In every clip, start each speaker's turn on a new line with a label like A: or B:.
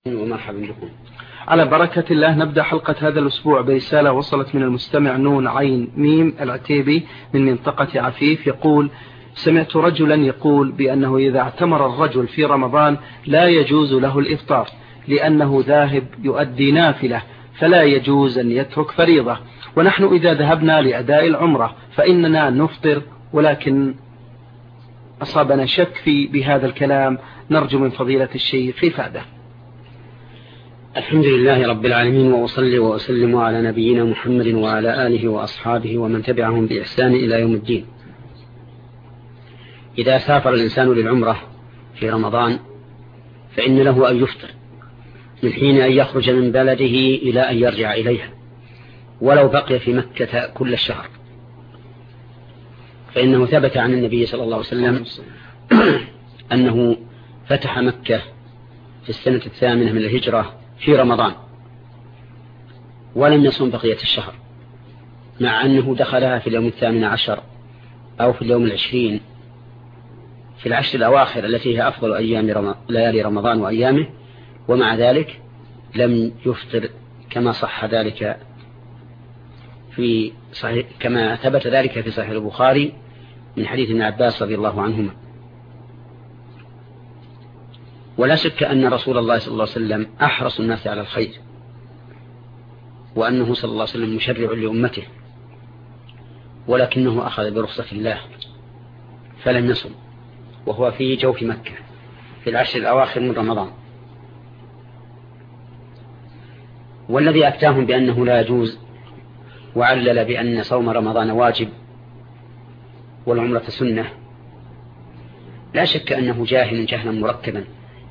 A: ومرحبا بكم.
B: على بركة الله نبدأ حلقة هذا الأسبوع برسالة وصلت من المستمع نون عين ميم العتيبي من منطقة عفيف. يقول: سمعت رجلا يقول بأنه إذا اعتمر الرجل في رمضان لا يجوز له الإفطار لأنه ذاهب يؤدي نافلة، فلا يجوز أن يترك فريضة، ونحن إذا ذهبنا لأداء العمرة فإننا نفطر، ولكن أصابنا شك بهذا الكلام، نرجو من فضيلة الشيخ إفادة.
A: الحمد لله رب العالمين، وأصلي وأسلم على نبينا محمد وعلى آله وأصحابه ومن تبعهم بإحسان إلى يوم الدين. إذا سافر الإنسان للعمرة في رمضان فإن له أن يفطر من حين أن يخرج من بلده إلى أن يرجع إليها، ولو بقي في مكة كل الشهر، فإنه ثبت عن النبي صلى الله عليه وسلم أنه فتح مكة في السنة 8 من الهجرة في رمضان ولم يصم بقية الشهر، مع أنه دخلها في اليوم 18 أو في اليوم 20 في العشر الأواخر التي هي أفضل أيام ليالي رمضان وأيامه، ومع ذلك لم يفطر كما صح ذلك في صحيح، كما ثبت ذلك في صحيح البخاري من حديث ابن عباس رضي الله عنهما. ولا شك أن رسول الله صلى الله عليه وسلم أحرص الناس على الخير، وأنه صلى الله عليه وسلم مشرع لأمته، ولكنه أخذ برخصة الله فلم يصم وهو في جوف مكة في العشر الأواخر من رمضان. والذي أفتاهم بأنه لا يجوز وعلل بأن صوم رمضان واجب والعمرة سنة لا شك أنه جاهل جهلا مركبا،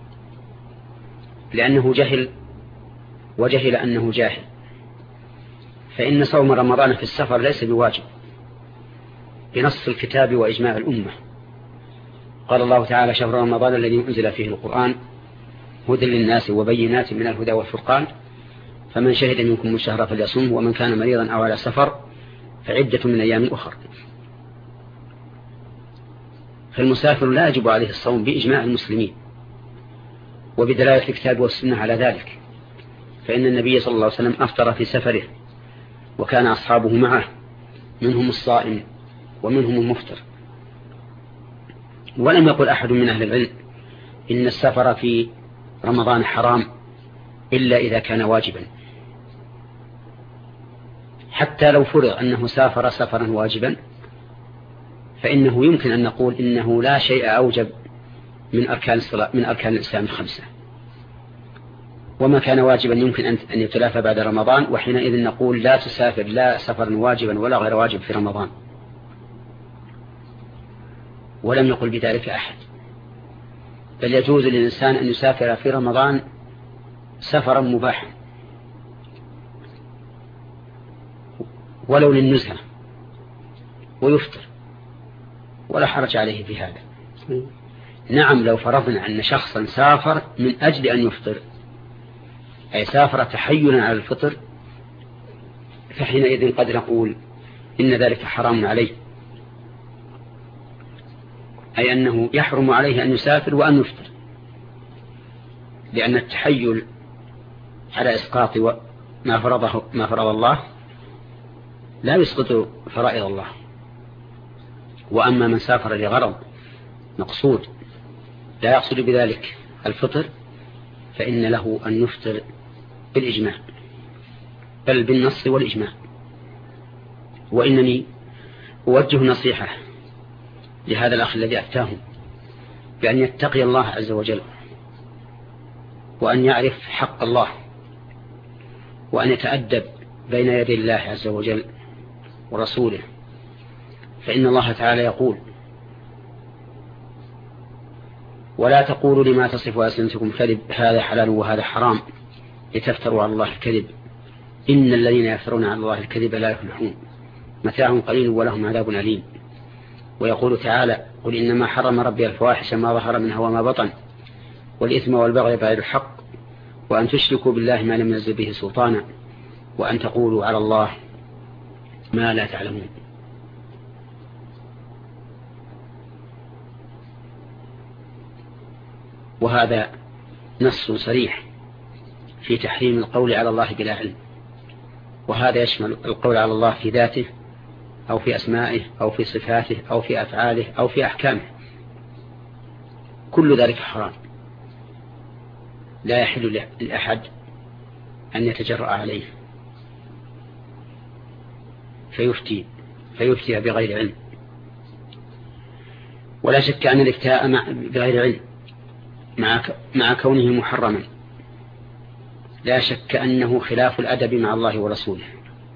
A: لأنه جهل وجهل أنه جاهل، فإن صوم رمضان في السفر ليس بواجب بنص الكتاب وإجماع الأمة. قال الله تعالى: شهر رمضان الذي أنزل فيه القرآن هدى للناس وبينات من الهدى والفرقان فمن شهد منكم الشهر فليصم ومن كان مريضا أو على سفر فعدة من أيام أخر. فالمسافر لا يجب عليه الصوم بإجماع المسلمين وبدلالة الكتاب والسنة على ذلك، فإن النبي صلى الله عليه وسلم أفطر في سفره وكان أصحابه معه منهم الصائم ومنهم المفطر. ولم يقل أحد من أهل العلم إن السفر في رمضان حرام إلا إذا كان واجبا، حتى لو فرض أنه سافر سفرا واجبا فإنه يمكن أن نقول إنه لا شيء أوجب من أركان الصلاة من أركان الإسلام 5، وما كان واجبا يمكن أن يتلافى بعد رمضان، وحينئذ نقول لا تسافر لا سفرا واجبا ولا غير واجب في رمضان. ولم يقل بذلك أحد، بل يجوز للإنسان أن يسافر في رمضان سفرا مباحا ولو للنزهة ويفطر ولا حرج عليه في هذا. نعم، لو فرضنا أن شخصا سافر من أجل أن يفطر، أي سافر تحيلا على الفطر، فحينئذ قد نقول إن ذلك حرام عليه، أي أنه يحرم عليه أن يسافر وأن يفطر، لأن التحيل على إسقاط ما فرض الله لا يسقط فرائض الله. وأما من سافر لغرض مقصود لا يقصد بذلك الفطر فإن له أن يفطر بالإجماع، بل بالنص والإجماع. وإنني أوجه نصيحة لهذا الأخ الذي أفتاهم بأن يتقي الله عز وجل، وأن يعرف حق الله، وأن يتأدب بين يدي الله عز وجل ورسوله، فإن الله تعالى يقول: ولا تقولوا لما تصف ألسنتكم كذب هذا حلال وهذا حرام لتفتروا على الله الكذب إن الذين يفترون على الله الكذب لا يفلحون متاع قليل ولهم عذاب أليم. ويقول تعالى: قل إنما حرم ربي الفواحش ما ظهر منها وما بطن والإثم والبغي بغير الحق وأن تشركوا بالله ما لم ينزل به سلطانا وأن تقولوا على الله ما لا تعلمون. وهذا نص صريح في تحريم القول على الله بلا علم، وهذا يشمل القول على الله في ذاته أو في أسمائه أو في صفاته أو في أفعاله أو في أحكامه، كل ذلك حرام. لا يحل لأحد أن يتجرأ عليه فيفتي بغير علم. ولا شك أن الافتاء بغير علم مع كونه محرما لا شك أنه خلاف الأدب مع الله ورسوله،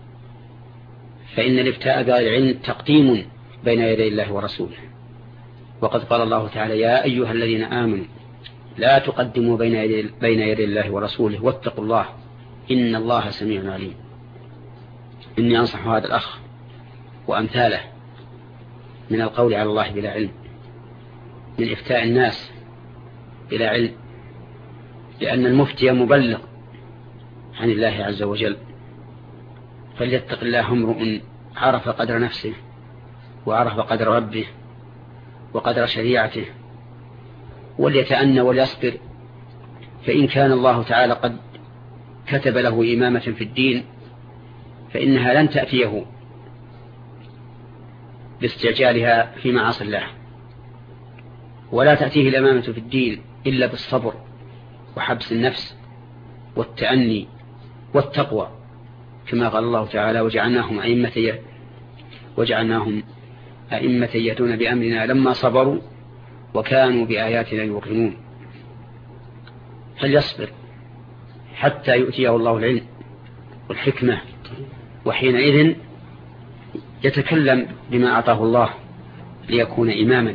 A: فإن الافتاء بغير علم تقديم بين يدي الله ورسوله، وقد قال الله تعالى: يا أيها الذين آمنوا لا تقدموا بين يدي الله ورسوله واتقوا الله إن الله سميع عليم. إني أنصح هذا الأخ وأمثاله من القول على الله بلا علم، من إفتاء الناس بلا علم، لأن المفتي مبلغ عن الله عز وجل، فليتق الله امرؤ عرف قدر نفسه وعرف قدر ربه وقدر شريعته، وليتأنى وليصبر، فإن كان الله تعالى قد كتب له إمامة في الدين فإنها لن تأتيه باستعجالها في معاصي الله، ولا تأتيه الإمامة في الدين إلا بالصبر وحبس النفس والتأني والتقوى، كما قال الله تعالى: وجعلناهم أئمة يهدون بأمرنا لما صبروا وكانوا بآياتنا يوقنون. فليصبر حتى يؤتيه الله العلم والحكمة، وحينئذ يتكلم بما أعطاه الله ليكون إماما.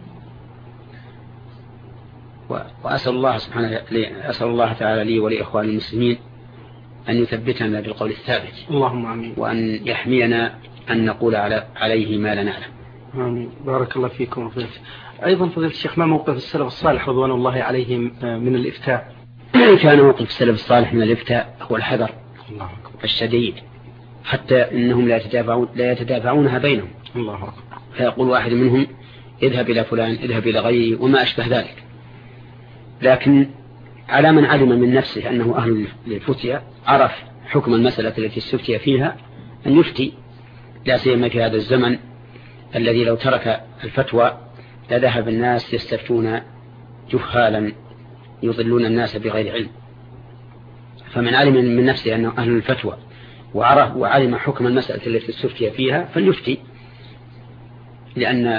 A: وأسأل الله تعالى لي ولإخوان المسلمين أن يثبتنا بالقول الثابت،
B: اللهم آمين،
A: وأن يحمينا أن نقول عليه ما لا نعلم.
B: آمين. بارك الله فيكم وفضيلة. أيضا فضيلة الشيخ، ما موقف السلف الصالح رضوان الله عليهم من الإفتاء؟
A: كان موقف السلف الصالح من الإفتاء هو الحذر الشديد، حتى إنهم لا يتدافعونها بينهم.
B: الله أكبر.
A: فيقول واحد منهم: اذهب إلى فلان، اذهب إلى غيره، وما أشبه ذلك. لكن على من علم من نفسه أنه أهل للفتية، عرف حكم المسألة التي استفتي فيها، أن يفتي، لا سيما في هذا الزمن الذي لو ترك الفتوى لذهب الناس يستفتون جهالا يضلون الناس بغير علم. فمن علم من نفسه أنه أهل الفتوى وعلم حكم المسألة التي استفتي فيها فليفتي، لأن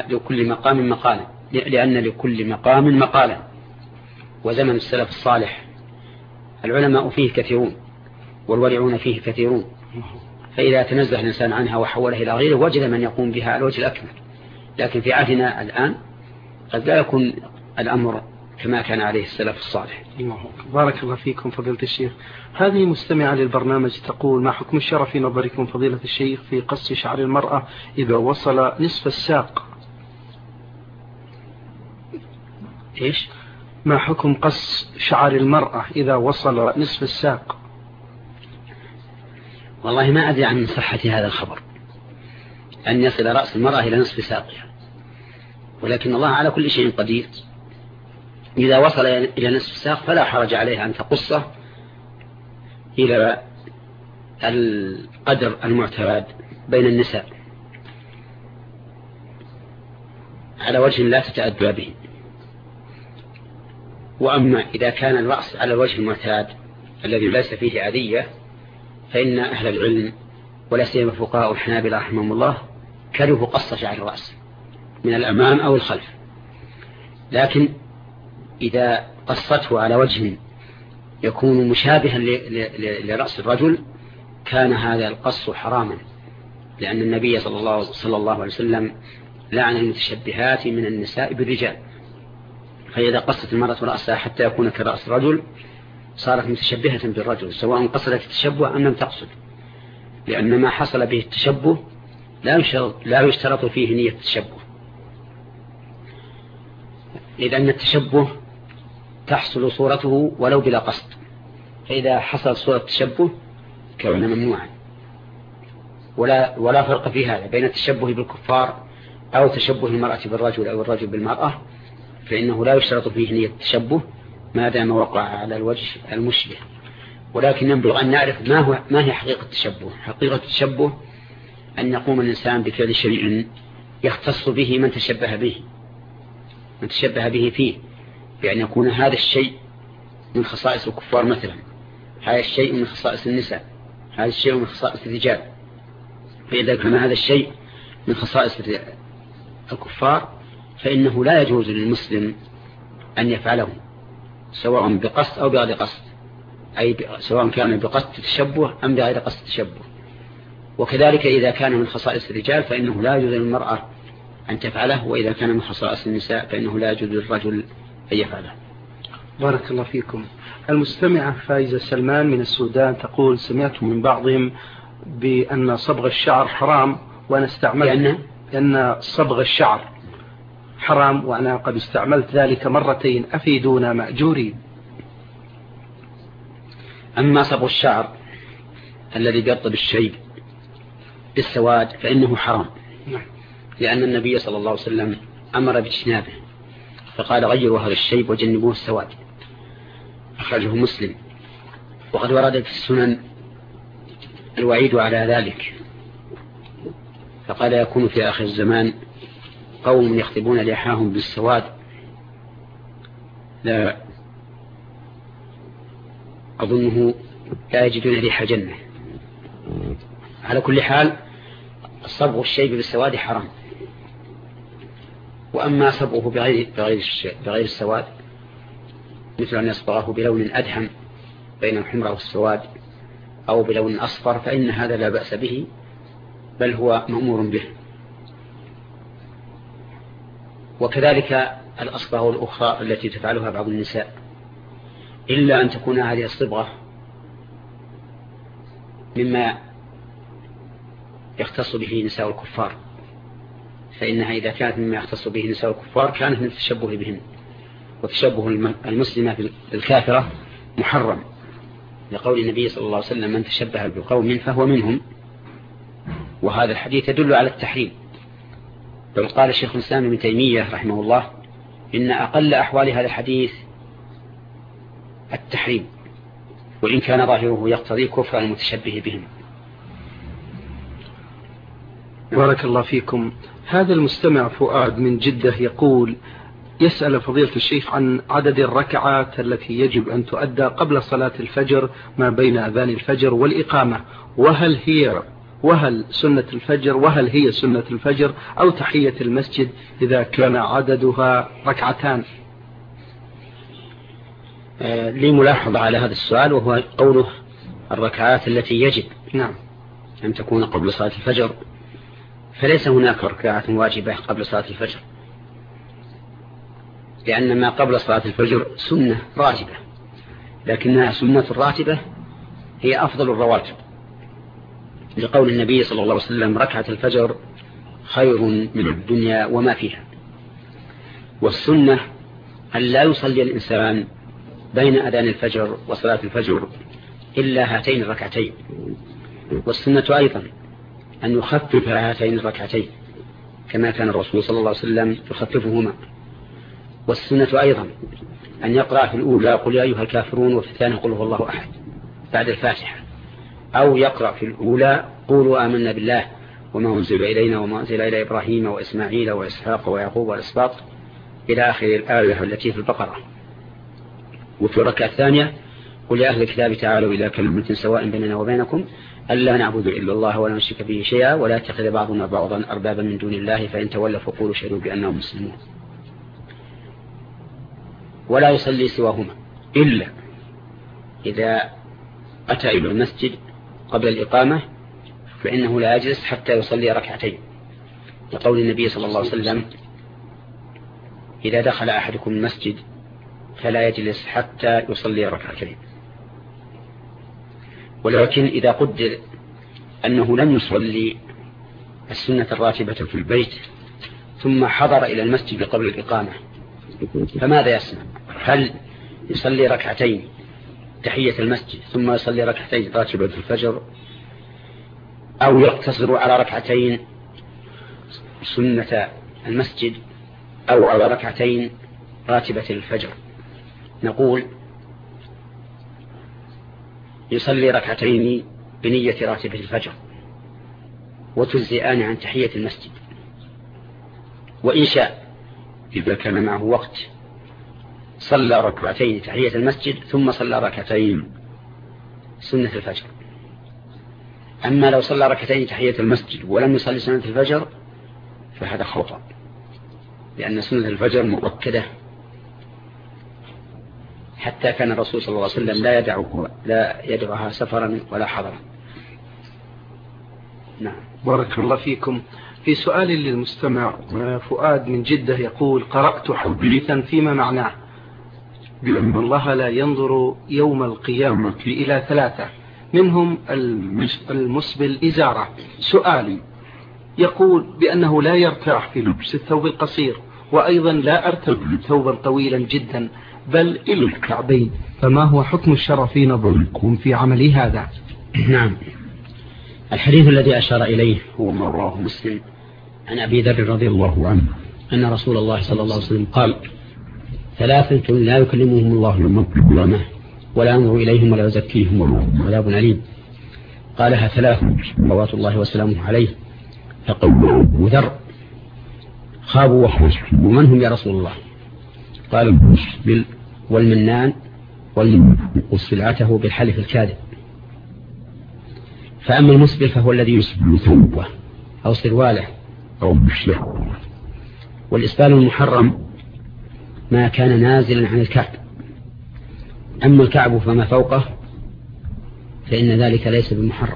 A: لكل مقام مقالا. وزمن السلف الصالح العلماء فيه كثيرون والورعون فيه كثيرون، فإذا تنزه الإنسان عنها وحوله إلى غيره وجد من يقوم بها على الوجه الأكمل. لكن في عهدنا الآن قد لا يكون الأمر كما كان عليه السلف الصالح.
B: بارك الله فيكم فضيلة الشيخ. هذه مستمعة للبرنامج تقول: ما حكم الشرع في نظركم فضيلة الشيخ في قص شعر المرأة إذا وصل نصف الساق؟
A: إيش؟
B: ما حكم قص شعر المرأة إذا وصل نصف الساق؟
A: والله ما أدري عن صحة هذا الخبر، أن يصل رأس المرأة إلى نصف ساقها، ولكن الله على كل شيء قدير. إذا وصل إلى نصف الساق فلا حرج عليها أن تقصه إلى القدر المعتاد بين النساء على وجه لا تتأدى به. وأما إذا كان الرأس على الوجه المعتاد الذي ليس فيه أذية فإن أهل العلم ولا سيما فقهاء الحنابلة رحمهم الله كرهوا قص شعر الرأس من الأمام أو الخلف. لكن إذا قصته على وجه يكون مشابها لرأس الرجل كان هذا القص حراما، لأن النبي صلى الله عليه وسلم لعن المتشبهات من النساء بالرجال. فإذا قصت المرأة رأسها حتى يكون كرأس الرجل صارت متشبهة بالرجل، سواء قصدت التشبه أم لم تقصد، لأن ما حصل به التشبه لا يشترط فيه نية التشبه، لأن التشبه تحصل صورته ولو بلا قصد، فإذا حصل صورة التشبه كان ممنوعا. ولا فرق في هذا بين التشبه بالكفار أو تشبه المرأة بالرجل أو الرجل بالمرأة، فإنه لا يشترط فيه نية التشبه ما دام وقع على الوجه المشبه. ولكن ينبغي أن نعرف ما هي حقيقة التشبه. حقيقة التشبه أن يقوم الإنسان بفعل شيء يختص به من تشبه به فيه، بأن يكون هذا الشيء من خصائص الكفار مثلا، هذا الشيء من خصائص النساء، هذا الشيء من خصائص الرجال. فإذا كان هذا الشيء من خصائص الكفار فإنه لا يجوز للمسلم أن يفعله سواء بقصد أو بغير قصد، أي سواء كان بقصد التشبه أم بغير قصد التشبه. وكذلك إذا كان من خصائص الرجال فإنه لا يجوز للمرأة أن تفعله، وإذا كان من خصائص النساء فإنه لا يجوز للرجل أن يفعله.
B: بارك الله فيكم. المستمعة فايزة سلمان من السودان تقول: سمعت من بعضهم بأن صبغ الشعر حرام، وأنا استعملت أن صبغ الشعر حرام وأنا قد استعملت ذلك مرتين، أفيدونا مأجورين.
A: أما صبغ الشعر الذي بيرطب الشيب بالسواد فإنه حرام، لأن النبي صلى الله عليه وسلم أمر باجتنابه فقال: غيروا هذا الشيب وجنبوه السواد. أخرجه مسلم. وقد ورد في السنن الوعيد على ذلك، فقال: يكون في آخر الزمان قوم يخطبون لحاهم بالسواد لا أظنه لا يجدون ريح جنة. على كل حال صبغ الشيب بالسواد حرام. وأما صبغه بغير السواد مثل أن يصبغه بلون أدهم بين الحمرة والسواد أو بلون أصفر فإن هذا لا بأس به، بل هو مأمور به. وكذلك الأصبغ الأخرى التي تفعلها بعض النساء، إلا أن تكون هذه الصبغة مما يختص به نساء الكفار، فإنها إذا كانت مما يختص به نساء الكفار كانت من التشبه بهم، وتشبه المسلمة بالكافرة محرم، لقول النبي صلى الله عليه وسلم: من تشبه بقوم فهو منهم. وهذا الحديث يدل على التحريم. بل قال الشيخ الإسلام ابن تيمية رحمه الله: إن أقل أحوال هذا الحديث التحريم، وإن كان ظاهره يقتضي كفر المتشبه بهم.
B: بارك الله فيكم. هذا المستمع فؤاد من جدة يقول: يسأل فضيلة الشيخ عن عدد الركعات التي يجب أن تؤدى قبل صلاة الفجر ما بين أذان الفجر والإقامة، وهل هي سنة الفجر أو تحية المسجد إذا كان عددها ركعتان.
A: لي ملاحظة على هذا السؤال، وهو قوله الركعات التي يجب أن تكون قبل صلاة الفجر، فليس هناك ركعة واجبة قبل صلاة الفجر، لأن ما قبل صلاة الفجر سنة راتبة، لكنها سنة الراتبة هي أفضل الرواتب، لقول النبي صلى الله عليه وسلم: ركعة الفجر خير من الدنيا وما فيها. والسنة أن لا يصلي الإنسان بين أذان الفجر وصلاة الفجر إلا هاتين الركعتين. والسنة أيضا أن يخفف هاتين الركعتين كما كان الرسول صلى الله عليه وسلم يخففهما. والسنة أيضا أن يقرأ في الأولى قل يا أيها الكافرون، وفي الثانية قل هو الله أحد بعد الفاتحة، أو يقرأ في الأولى قولوا آمنا بالله وما أنزل إلينا وما أنزل إلى إبراهيم وإسماعيل وإسحاق ويعقوب والأسباط إلى آخر الآية التي في البقرة. وفي الركعة الثانية قل يا أهل الكتاب تعالوا إلى كلمة سواء بيننا وبينكم ألا نعبد إلا الله ولا نشرك به شيئا ولا يتخذ بعضنا بعضا أربابا من دون الله فإن تولوا فقولوا اشهدوا بأنهم مسلمون. ولا يصلي سواهما إلا إذا أتى إلى المسجد قبل الإقامة، فإنه لا يجلس حتى يصلي ركعتين، لقول النبي صلى الله عليه وسلم: إذا دخل أحدكم المسجد فلا يجلس حتى يصلي ركعتين. ولكن إذا قدر أنه لم يصلي السنة الراتبة في البيت ثم حضر إلى المسجد قبل الإقامة، فماذا يصنع؟ هل يصلي ركعتين تحية المسجد ثم يصلي ركعتين راتبة الفجر، أو يقتصر على ركعتين سنة المسجد، أو على ركعتين راتبة الفجر؟ نقول يصلي ركعتين بنية راتبة الفجر وتجزئان عن تحية المسجد، وإن شاء إذا كان معه وقت صلى ركعتين تحية المسجد ثم صلى ركعتين سنة الفجر. أما لو صلى ركعتين تحية المسجد ولم يصلي سنة الفجر فهذا خطأ، لأن سنة الفجر مؤكدة، حتى كان الرسول صلى الله عليه وسلم لا يدعها سفرا ولا حضرا. نعم.
B: بارك الله فيكم. في سؤال للمستمع فؤاد من جدة يقول: قرأت حديثا فيما معناه بأن الله لا ينظر يوم القيامة إلى 3 منهم المسبل إزارة. سؤالي يقول بأنه لا يرتاح في لبس الثوب القصير، وأيضا لا أرتدي ثوبا طويلا جدا بل إلى الكعبين، فما هو حكم الشرع في نظركم في عملي هذا؟
A: نعم. الحديث الذي أشار إليه هو ما رواه مسلم عن أبي ذر رضي الله عنه أن رسول الله صلى الله عليه وسلم قال: 3 لا يكلمهم الله يوم القيامة ولا ينظر إليهم ولا يزكيهم ولهم عذاب أليم. قالها 3 صلوات الله وسلامه عليه. فقال أبو ذر: خابوا وخسروا، ومن هم يا رسول الله؟ قال: المسبل والمنان والمنفق سلعته بالحلف الكاذب. فأما المسبل فهو الذي يسبل ثوبه أو سرواله أو مشلحه، والإسبال المحرم ما كان نازلا عن الكعب، أما الكعب فما فوقه فإن ذلك ليس بمحرم.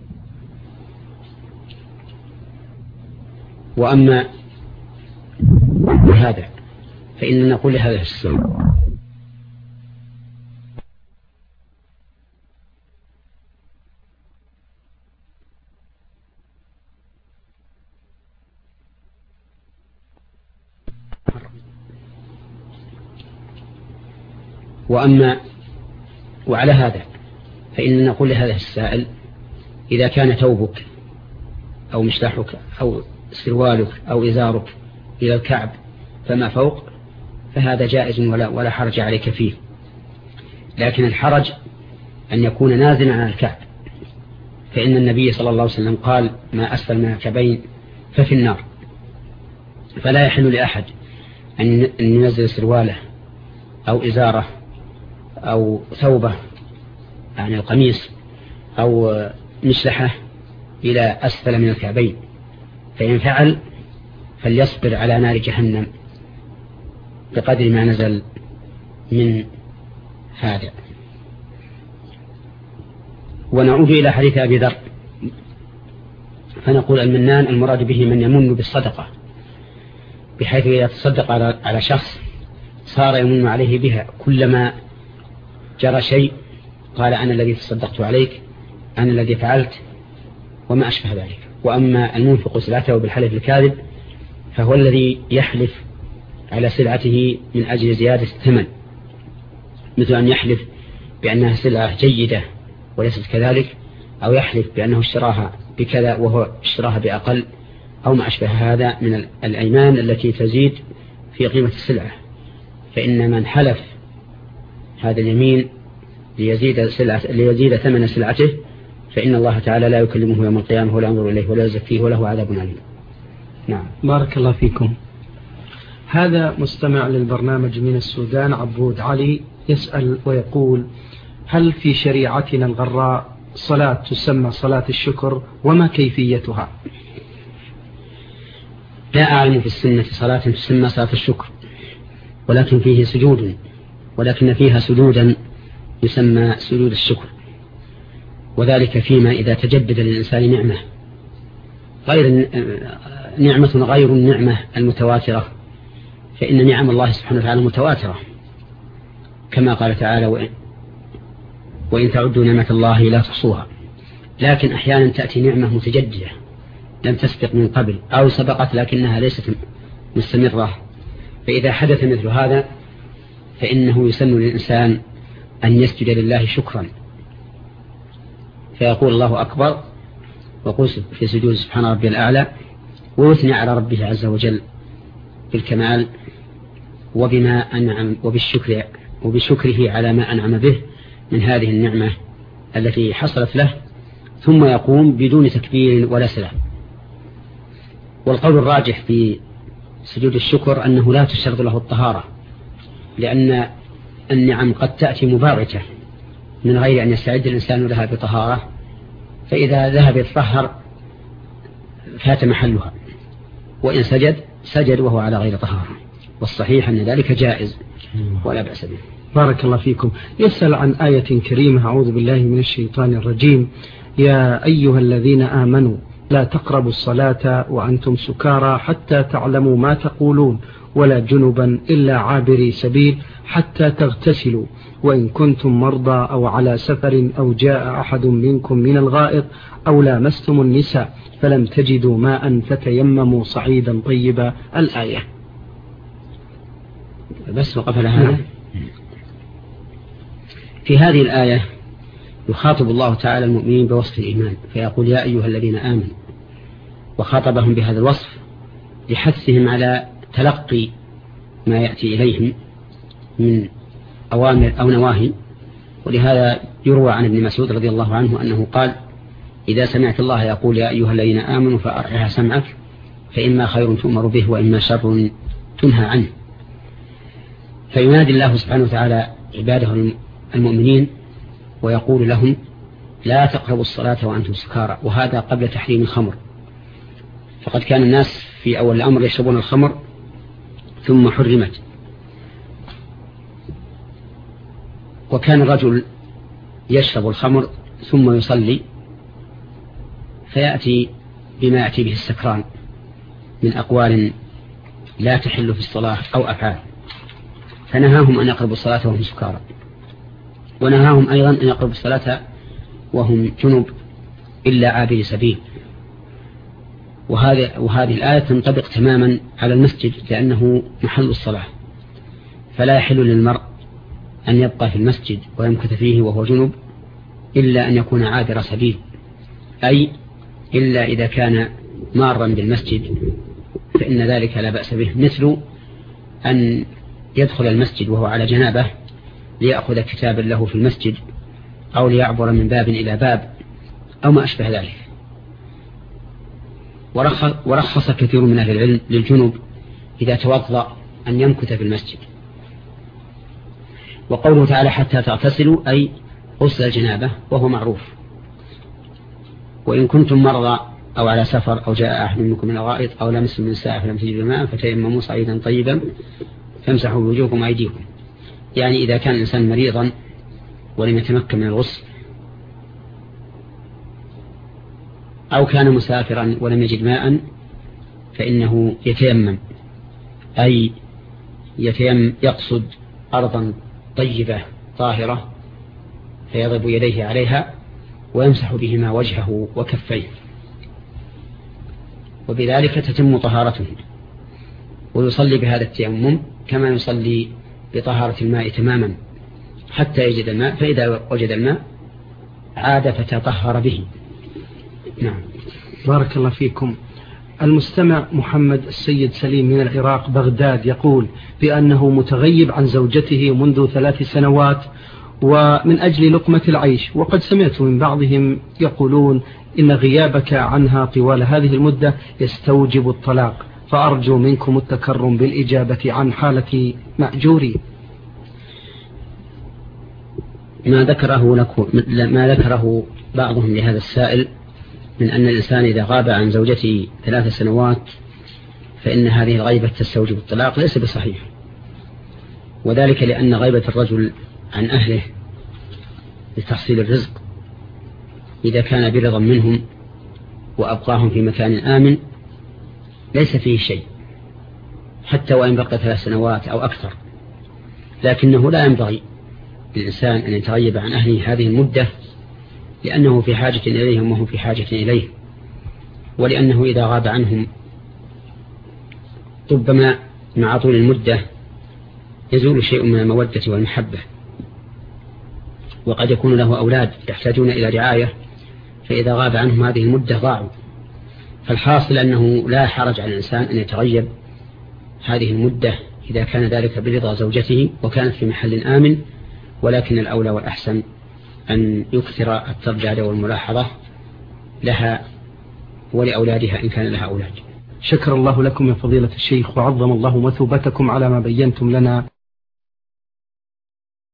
A: وأما هذا فإننا نقول لهذا السبب وعلى هذا فإننا نقول لهذا السائل: إذا كان ثوبك أو مشلحك أو سروالك أو إزارك إلى الكعب فما فوق فهذا جائز ولا حرج عليك فيه، لكن الحرج أن يكون نازلا عن الكعب، فإن النبي صلى الله عليه وسلم قال: ما أسفل من الكعبين ففي النار. فلا يحل لأحد أن ينزل سرواله أو إزاره أو ثوبه يعني القميص أو مشلحه إلى أسفل من الكعبين، فإن فعل فليصبر على نار جهنم بقدر ما نزل من هذا. ونعود إلى حديث أبي ذر فنقول: المنان المراد به من يمن بالصدقة، بحيث إذا تصدق على شخص صار يمن عليه بها، كلما جرى شيء قال: أنا الذي تصدقت عليك، أنا الذي فعلت، وما أشبه ذلك. وأما المنفق سلعته بالحلف الكاذب فهو الذي يحلف على سلعته من أجل زيادة الثمن، مثل أن يحلف بأنها سلعة جيدة وليست كذلك، أو يحلف بأنه اشتراها بكذا وهو اشتراها بأقل، أو ما أشبه هذا من الأيمان التي تزيد في قيمة السلعة. فإن من حلف هذا اليمين ليزيد ثمن سلعته فإن الله تعالى لا يكلمه يوم القيامة ولا ينظر إليه ولا يزكيه وله عذاب أليم. نعم.
B: بارك الله فيكم. هذا مستمع للبرنامج من السودان عبود علي يسأل ويقول: هل في شريعتنا الغراء صلاة تسمى صلاة الشكر، وما كيفيتها؟
A: لا أعلم في السنة صلاة تسمى صلاة الشكر، ولكن فيها سجودا يسمى سجود الشكر، وذلك فيما إذا تجدد للإنسان نعمة غير النعمة المتواترة، فإن نعم الله سبحانه وتعالى متواترة، كما قال تعالى: وإن تعدوا نعمة الله لا تحصوها. لكن أحيانا تأتي نعمة متجددة لم تسبق من قبل أو سبقت لكنها ليست مستمرة، فإذا حدث مثل هذا فإنه يسن للإنسان أن يسجد لله شكرا، فيقول: الله أكبر، وقل في سجود سبحان ربي الأعلى، ويثني على ربه عز وجل بالكمال وبما أنعم وبشكره على ما أنعم به من هذه النعمة التي حصلت له ثم يقوم بدون تكبير ولا سلام. والقول الراجح في سجود الشكر أنه لا تشترط له الطهارة، لأن النعم قد تأتي مباغتة من غير أن يستعد الإنسان لها بطهارة، فإذا ذهب يتطهر فات محلها، وإن سجد وهو على غير طهارة، والصحيح أن ذلك جائز ولا بأس به.
B: بارك الله فيكم. يسأل عن آية كريمة: أعوذ بالله من الشيطان الرجيم، يا أيها الذين آمنوا لا تقربوا الصلاة وأنتم سكارى حتى تعلموا ما تقولون ولا جنبا إلا عابري سبيل حتى تغتسلوا وإن كنتم مرضى أو على سفر أو جاء أحد منكم من الغائط أو لامستم النساء فلم تجدوا ماء فتيمموا صعيدا طيبا. الآية.
A: بس وقفل هذا. في هذه الآية يخاطب الله تعالى المؤمنين بوصف الإيمان فيقول: يا أيها الذين آمنوا، وخاطبهم بهذا الوصف لحثهم على تلقي ما يأتي إليهم من أوامر أو نواهي. ولهذا يروى عن ابن مسعود رضي الله عنه أنه قال: إذا سمعت الله يقول يا أيها الذين آمنوا فأرعها سمعك، فإما خير تؤمر به وإما شر تنهى عنه. فينادي الله سبحانه وتعالى عباده المؤمنين ويقول لهم: لا تقربوا الصلاة وأنتم سكارى، وهذا قبل تحريم الخمر، فقد كان الناس في أول الأمر يشربون الخمر ثم حرمت. وكان الرجل يشرب الخمر ثم يصلي فيأتي بما يأتي به السكران من أقوال لا تحل في الصلاة أو أفعال، فنهاهم أن يقربوا الصلاة وهم سكارى، ونهاهم أيضا أن يقربوا الصلاة وهم جنب إلا عابر سبيل. وهذه الآية تنطبق تماما على المسجد، لأنه محل الصلاة، فلا يحل للمرء أن يبقى في المسجد ويمكث فيه وهو جنب إلا أن يكون عابر سبيل، أي إلا إذا كان مارا بالمسجد فإن ذلك لا بأس به، مثل أن يدخل المسجد وهو على جنابه ليأخذ كتابا له في المسجد، أو ليعبر من باب إلى باب، أو ما أشبه ذلك. ورخص كثير من أهل العلم للجنوب إذا توضأ أن يمكث في المسجد. وقوله تعالى حتى تغتسلوا أي غسل الجنابة، وهو معروف. وإن كنتم مرضى أو على سفر أو جاء أحد منكم من الغائط أو لمستم النساء فلم تجدوا ماء فتيمموا صعيدا طيبا فامسحوا بوجوهكم وأيديكم. يعني إذا كان الإنسان مريضا ولم يتمكن من الغسل، أو كان مسافرا ولم يجد ماء، فإنه يتيمم، أي يقصد أرضا طيبة طاهرة فيضرب يديه عليها ويمسح بهما وجهه وكفيه، وبذلك تتم طهارته. ويصلي بهذا التيمم كما يصلي بطهارة الماء تماما حتى يجد الماء، فإذا وجد الماء عاد فتطهر به. نعم.
B: بارك الله فيكم. المستمع محمد السيد سليم من العراق بغداد يقول بأنه متغيب عن زوجته منذ 3 سنوات ومن أجل لقمة العيش، وقد سمعت من بعضهم يقولون إن غيابك عنها طوال هذه المدة يستوجب الطلاق، فأرجو منكم التكرم بالإجابة عن حالة مأجوري.
A: ما ذكره بعضهم لهذا السائل من أن الإنسان إذا غاب عن زوجته 3 سنوات فإن هذه الغيبة تستوجب الطلاق ليس بصحيح، وذلك لأن غيبة الرجل عن أهله لتحصيل الرزق إذا كان برضا منهم وأبقاهم في مكان آمن ليس فيه شيء، حتى وإن بقى 3 سنوات أو أكثر. لكنه لا ينبغي للإنسان أن يتغيب عن أهله هذه المدة، لأنه في حاجة إليهم وهم في حاجة إليه، ولأنه إذا غاب عنهم ربما مع طول المدة يزول شيء من المودة والمحبة، وقد يكون له أولاد يحتاجون إلى رعاية، فإذا غاب عنهم هذه المدة ضاعوا. فالحاصل أنه لا حرج على الإنسان أن يتغيب هذه المدة إذا كان ذلك برضا زوجته وكانت في محل آمن، ولكن الأولى والأحسن أن يكثر الترداد والملاحظة لها ولأولادها إن كان لها أولاد.
B: شكر الله لكم يا فضيلة الشيخ، وعظم الله مثوبتكم على ما بينتم لنا